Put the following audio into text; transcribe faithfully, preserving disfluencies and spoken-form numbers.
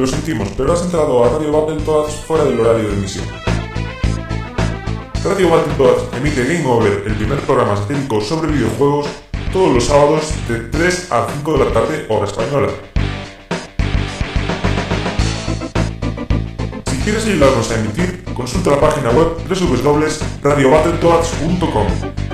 Lo sentimos, pero has entrado a Radio Battletoads fuera del horario de emisión. Radio Battletoads emite Game Over, el primer programa satírico sobre videojuegos, todos los sábados de tres a cinco de la tarde, hora española. Si quieres ayudarnos a emitir, consulta la página web doble u doble u doble u punto radio battletoads punto com.